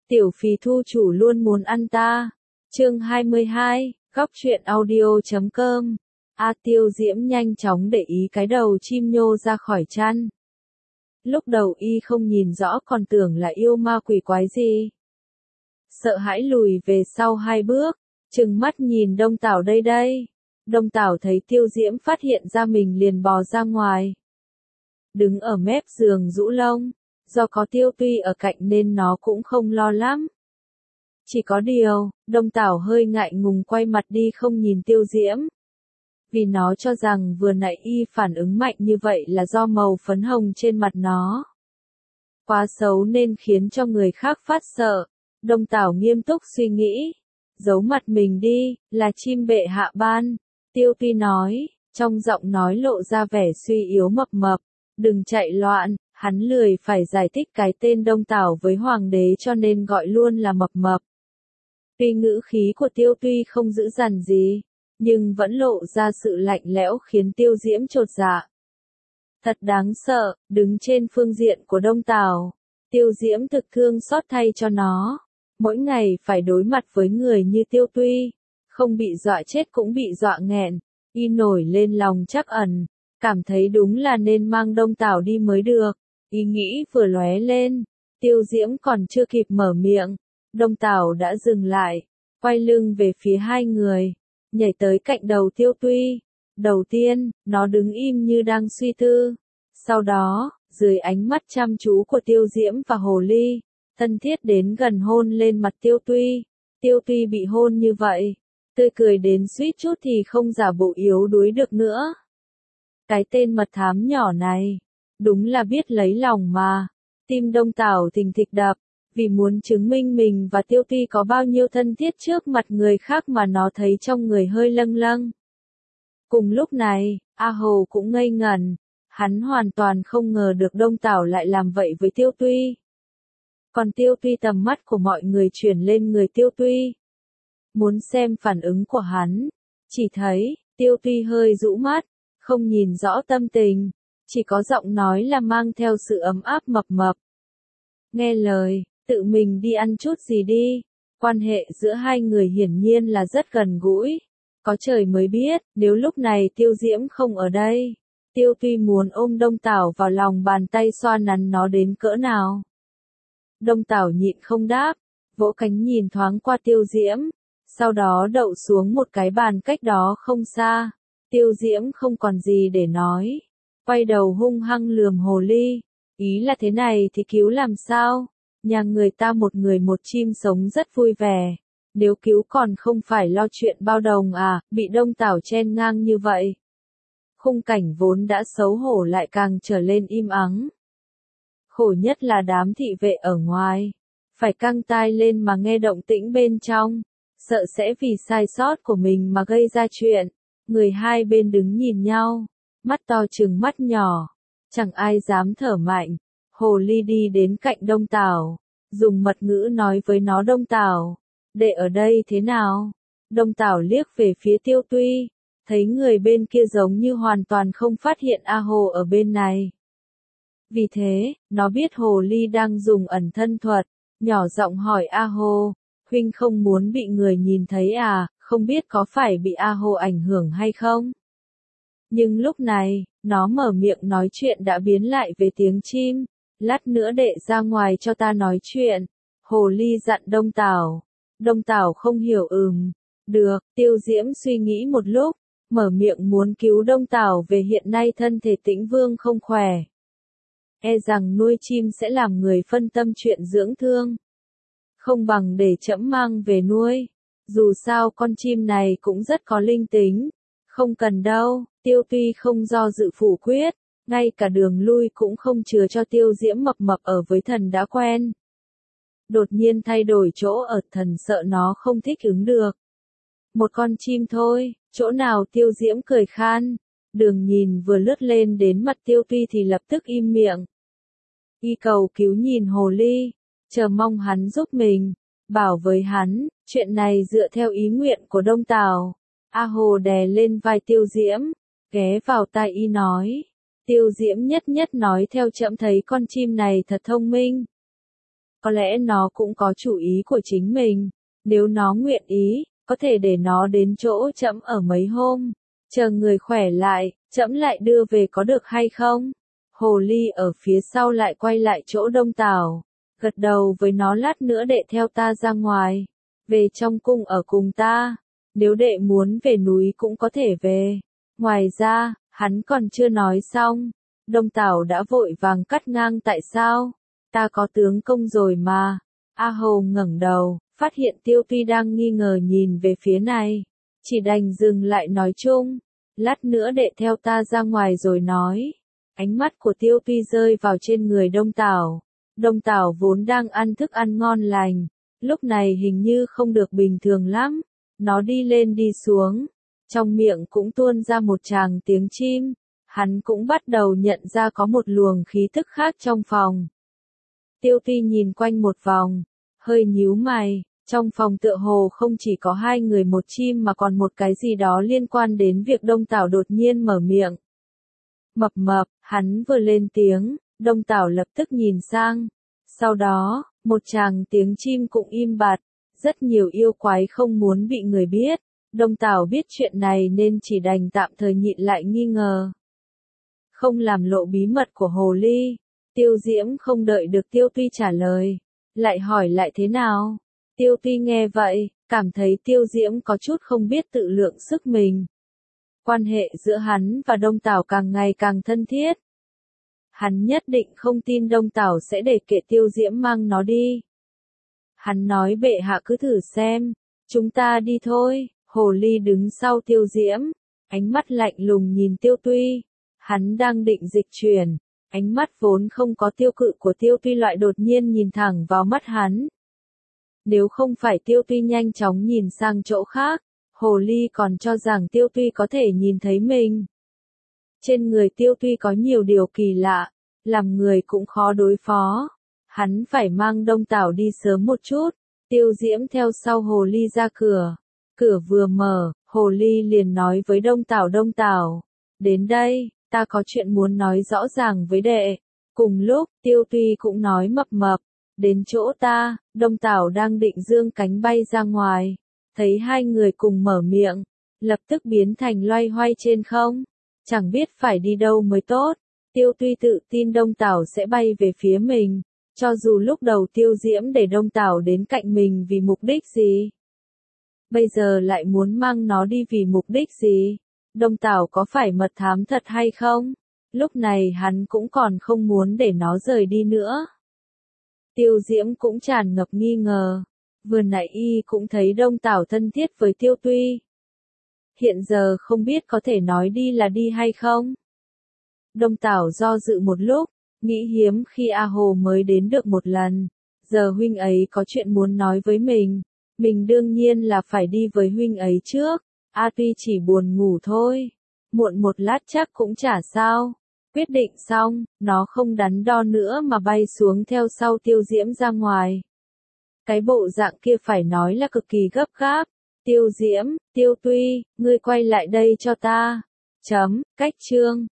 Tiểu phì thu chủ luôn muốn ăn ta. Chương 22, góc truyện audio.com. Tiêu Diễm nhanh chóng để ý cái đầu chim nhô ra khỏi chăn. Lúc đầu y không nhìn rõ còn tưởng là yêu ma quỷ quái gì. Sợ hãi lùi về sau 2 bước, trừng mắt nhìn Đông Tảo đây. Đông Tảo thấy Tiêu Diễm phát hiện ra mình liền bò ra ngoài. Đứng ở mép giường rũ lông, do có Tiêu Tuy ở cạnh nên nó cũng không lo lắm. Chỉ có điều, Đông Tảo hơi ngại ngùng quay mặt đi không nhìn Tiêu Diễm. Vì nó cho rằng vừa nãy y phản ứng mạnh như vậy là do màu phấn hồng trên mặt nó quá xấu nên khiến cho người khác phát sợ. Đông Tảo nghiêm túc suy nghĩ. Giấu mặt mình đi, là chim bệ hạ ban. Tiêu Tuy nói, trong giọng nói lộ ra vẻ suy yếu mập mập. Đừng chạy loạn, hắn lười phải giải thích cái tên Đông Tảo với hoàng đế cho nên gọi luôn là mập mập. Tuy ngữ khí của Tiêu Tuy không dữ dằn gì, nhưng vẫn lộ ra sự lạnh lẽo khiến Tiêu Diễm chột dạ. Thật đáng sợ, đứng trên phương diện của Đông Tảo, Tiêu Diễm thực thương xót thay cho nó. Mỗi ngày phải đối mặt với người như Tiêu Tuy, không bị dọa chết cũng bị dọa nghẹn, y nổi lên lòng trắc ẩn, cảm thấy đúng là nên mang Đông Tảo đi mới được. Ý nghĩ vừa lóe lên, Tiêu Diễm còn chưa kịp mở miệng, Đông Tảo đã dừng lại, quay lưng về phía hai người, nhảy tới cạnh đầu Tiêu Tuy. Đầu tiên, nó đứng im như đang suy tư. Sau đó, dưới ánh mắt chăm chú của Tiêu Diễm và Hồ Ly, thân thiết đến gần hôn lên mặt Tiêu Tuy. Tiêu Tuy bị hôn như vậy, tươi cười đến suýt chút thì không giả bộ yếu đuối được nữa. Cái tên mật thám nhỏ này, đúng là biết lấy lòng mà. Tim Đông Tảo thình thịch đập, vì muốn chứng minh mình và Tiêu Tuy có bao nhiêu thân thiết trước mặt người khác mà nó thấy trong người hơi lâng lâng. Cùng lúc này, A Hồ cũng ngây ngẩn, hắn hoàn toàn không ngờ được Đông Tảo lại làm vậy với Tiêu Tuy. Còn Tiêu Tuy tầm mắt của mọi người chuyển lên người Tiêu Tuy. Muốn xem phản ứng của hắn, chỉ thấy, Tiêu Tuy hơi rũ mắt, không nhìn rõ tâm tình, chỉ có giọng nói là mang theo sự ấm áp mập mập. Nghe lời, tự mình đi ăn chút gì đi. Quan hệ giữa hai người hiển nhiên là rất gần gũi. Có trời mới biết, nếu lúc này Tiêu Diễm không ở đây, Tiêu Tuy muốn ôm Đông Tảo vào lòng bàn tay xoa nắn nó đến cỡ nào. Đông Tảo nhịn không đáp, vỗ cánh nhìn thoáng qua Tiêu Diễm, sau đó đậu xuống một cái bàn cách đó không xa. Tiêu Diễm không còn gì để nói, quay đầu hung hăng lườm Hồ Ly, ý là thế này thì cứu làm sao, nhà người ta một người một chim sống rất vui vẻ, nếu cứu còn không phải lo chuyện bao đồng à, bị Đông Tảo chen ngang như vậy. Khung cảnh vốn đã xấu hổ lại càng trở lên im ắng. Khổ nhất là đám thị vệ ở ngoài, phải căng tai lên mà nghe động tĩnh bên trong, sợ sẽ vì sai sót của mình mà gây ra chuyện. Người hai bên đứng nhìn nhau, mắt to trừng mắt nhỏ, chẳng ai dám thở mạnh. Hồ Ly đi đến cạnh Đông Tảo, dùng mật ngữ nói với nó. Đông Tảo, để ở đây thế nào? Đông Tảo liếc về phía Tiêu Tuy, thấy người bên kia giống như hoàn toàn không phát hiện A Hồ ở bên này. Vì thế, nó biết Hồ Ly đang dùng ẩn thân thuật, nhỏ giọng hỏi A Hồ, huynh không muốn bị người nhìn thấy à, không biết có phải bị A Hồ ảnh hưởng hay không? Nhưng lúc này, nó mở miệng nói chuyện đã biến lại về tiếng chim, lát nữa đệ ra ngoài cho ta nói chuyện. Hồ Ly dặn Đông Tảo. Đông Tảo không hiểu được, Tiêu Diễm suy nghĩ một lúc, mở miệng muốn cứu Đông Tảo về hiện nay thân thể Tĩnh Vương không khỏe. E rằng nuôi chim sẽ làm người phân tâm chuyện dưỡng thương. Không bằng để trẫm mang về nuôi. Dù sao con chim này cũng rất có linh tính. Không cần đâu, Tiêu Tuy không do dự phủ quyết, ngay cả đường lui cũng không chừa cho Tiêu Diễm mập mập ở với thần đã quen. Đột nhiên thay đổi chỗ ở, thần sợ nó không thích ứng được. Một con chim thôi, chỗ nào? Tiêu Diễm cười khan. Đường nhìn vừa lướt lên đến mặt Tiêu Tuy thì lập tức im miệng. Y cầu cứu nhìn Hồ Ly, chờ mong hắn giúp mình, bảo với hắn, chuyện này dựa theo ý nguyện của Đông Tảo. A Hồ đè lên vai Tiêu Diễm, ghé vào tai y nói. Tiêu Diễm nhất nhất nói theo, trẫm thấy con chim này thật thông minh. Có lẽ nó cũng có chủ ý của chính mình. Nếu nó nguyện ý, có thể để nó đến chỗ trẫm ở mấy hôm. Chờ người khỏe lại, trẫm lại đưa về có được hay không? Hồ ly ở phía sau lại quay lại chỗ Đông Tảo. Gật đầu với nó, lát nữa đệ theo ta ra ngoài. Về trong cung ở cùng ta. Nếu đệ muốn về núi cũng có thể về. Ngoài ra, hắn còn chưa nói xong. Đông Tảo đã vội vàng cắt ngang, tại sao? Ta có tướng công rồi mà. A Hầu ngẩng đầu, phát hiện Tiêu Tuy đang nghi ngờ nhìn về phía này. Chỉ đành dừng lại nói chung. Lát nữa đệ theo ta ra ngoài rồi nói. Ánh mắt của Tiêu Tuy rơi vào trên người Đông Tảo. Đông Tảo vốn đang ăn thức ăn ngon lành. Lúc này hình như không được bình thường lắm. Nó đi lên đi xuống. Trong miệng cũng tuôn ra một tràng tiếng chim. Hắn cũng bắt đầu nhận ra có một luồng khí tức khác trong phòng. Tiêu Tuy nhìn quanh một vòng, hơi nhíu mày, trong phòng tựa hồ không chỉ có hai người một chim mà còn một cái gì đó liên quan đến việc Đông Tảo đột nhiên mở miệng. Mập mập, hắn vừa lên tiếng, Đông Tảo lập tức nhìn sang. Sau đó, một tràng tiếng chim cũng im bặt, rất nhiều yêu quái không muốn bị người biết. Đông Tảo biết chuyện này nên chỉ đành tạm thời nhịn lại nghi ngờ. Không làm lộ bí mật của hồ ly. Tiêu Diễm không đợi được Tiêu Tuy trả lời, lại hỏi lại thế nào. Tiêu Tuy nghe vậy, cảm thấy Tiêu Diễm có chút không biết tự lượng sức mình. Quan hệ giữa hắn và Đông Tảo càng ngày càng thân thiết. Hắn nhất định không tin Đông Tảo sẽ để kệ Tiêu Diễm mang nó đi. Hắn nói bệ hạ cứ thử xem, chúng ta đi thôi. Hồ ly đứng sau Tiêu Diễm, ánh mắt lạnh lùng nhìn Tiêu Tuy. Hắn đang định dịch chuyển. Ánh mắt vốn không có tiêu cự của Tiêu Tuy loại đột nhiên nhìn thẳng vào mắt hắn. Nếu không phải Tiêu Tuy nhanh chóng nhìn sang chỗ khác, hồ ly còn cho rằng Tiêu Tuy có thể nhìn thấy mình. Trên người Tiêu Tuy có nhiều điều kỳ lạ, làm người cũng khó đối phó. Hắn phải mang Đông Tảo đi sớm một chút. Tiêu Diễm theo sau hồ ly ra cửa. Cửa vừa mở, hồ ly liền nói với Đông Tảo, đến đây. Ta có chuyện muốn nói rõ ràng với đệ. Cùng lúc, Tiêu Tuy cũng nói mập mập. Đến chỗ ta, Đông Tảo đang định dương cánh bay ra ngoài. Thấy hai người cùng mở miệng. Lập tức biến thành loay hoay trên không. Chẳng biết phải đi đâu mới tốt. Tiêu Tuy tự tin Đông Tảo sẽ bay về phía mình. Cho dù lúc đầu Tiêu Diễm để Đông Tảo đến cạnh mình vì mục đích gì. Bây giờ lại muốn mang nó đi vì mục đích gì. Đông Tảo có phải mật thám thật hay không? Lúc này hắn cũng còn không muốn để nó rời đi nữa. Tiêu Diễm cũng tràn ngập nghi ngờ. Vừa nãy y cũng thấy Đông Tảo thân thiết với Tiêu Tuy. Hiện giờ không biết có thể nói đi là đi hay không? Đông Tảo do dự một lúc, nghĩ hiếm khi A Hồ mới đến được một lần. Giờ huynh ấy có chuyện muốn nói với mình. Mình đương nhiên là phải đi với huynh ấy trước. A Tuy chỉ buồn ngủ thôi. Muộn một lát chắc cũng chả sao. Quyết định xong, nó không đắn đo nữa mà bay xuống theo sau Tiêu Diễm ra ngoài. Cái bộ dạng kia phải nói là cực kỳ gấp gáp. Tiêu Diễm, Tiêu Tuy, ngươi quay lại đây cho ta. Cách chương.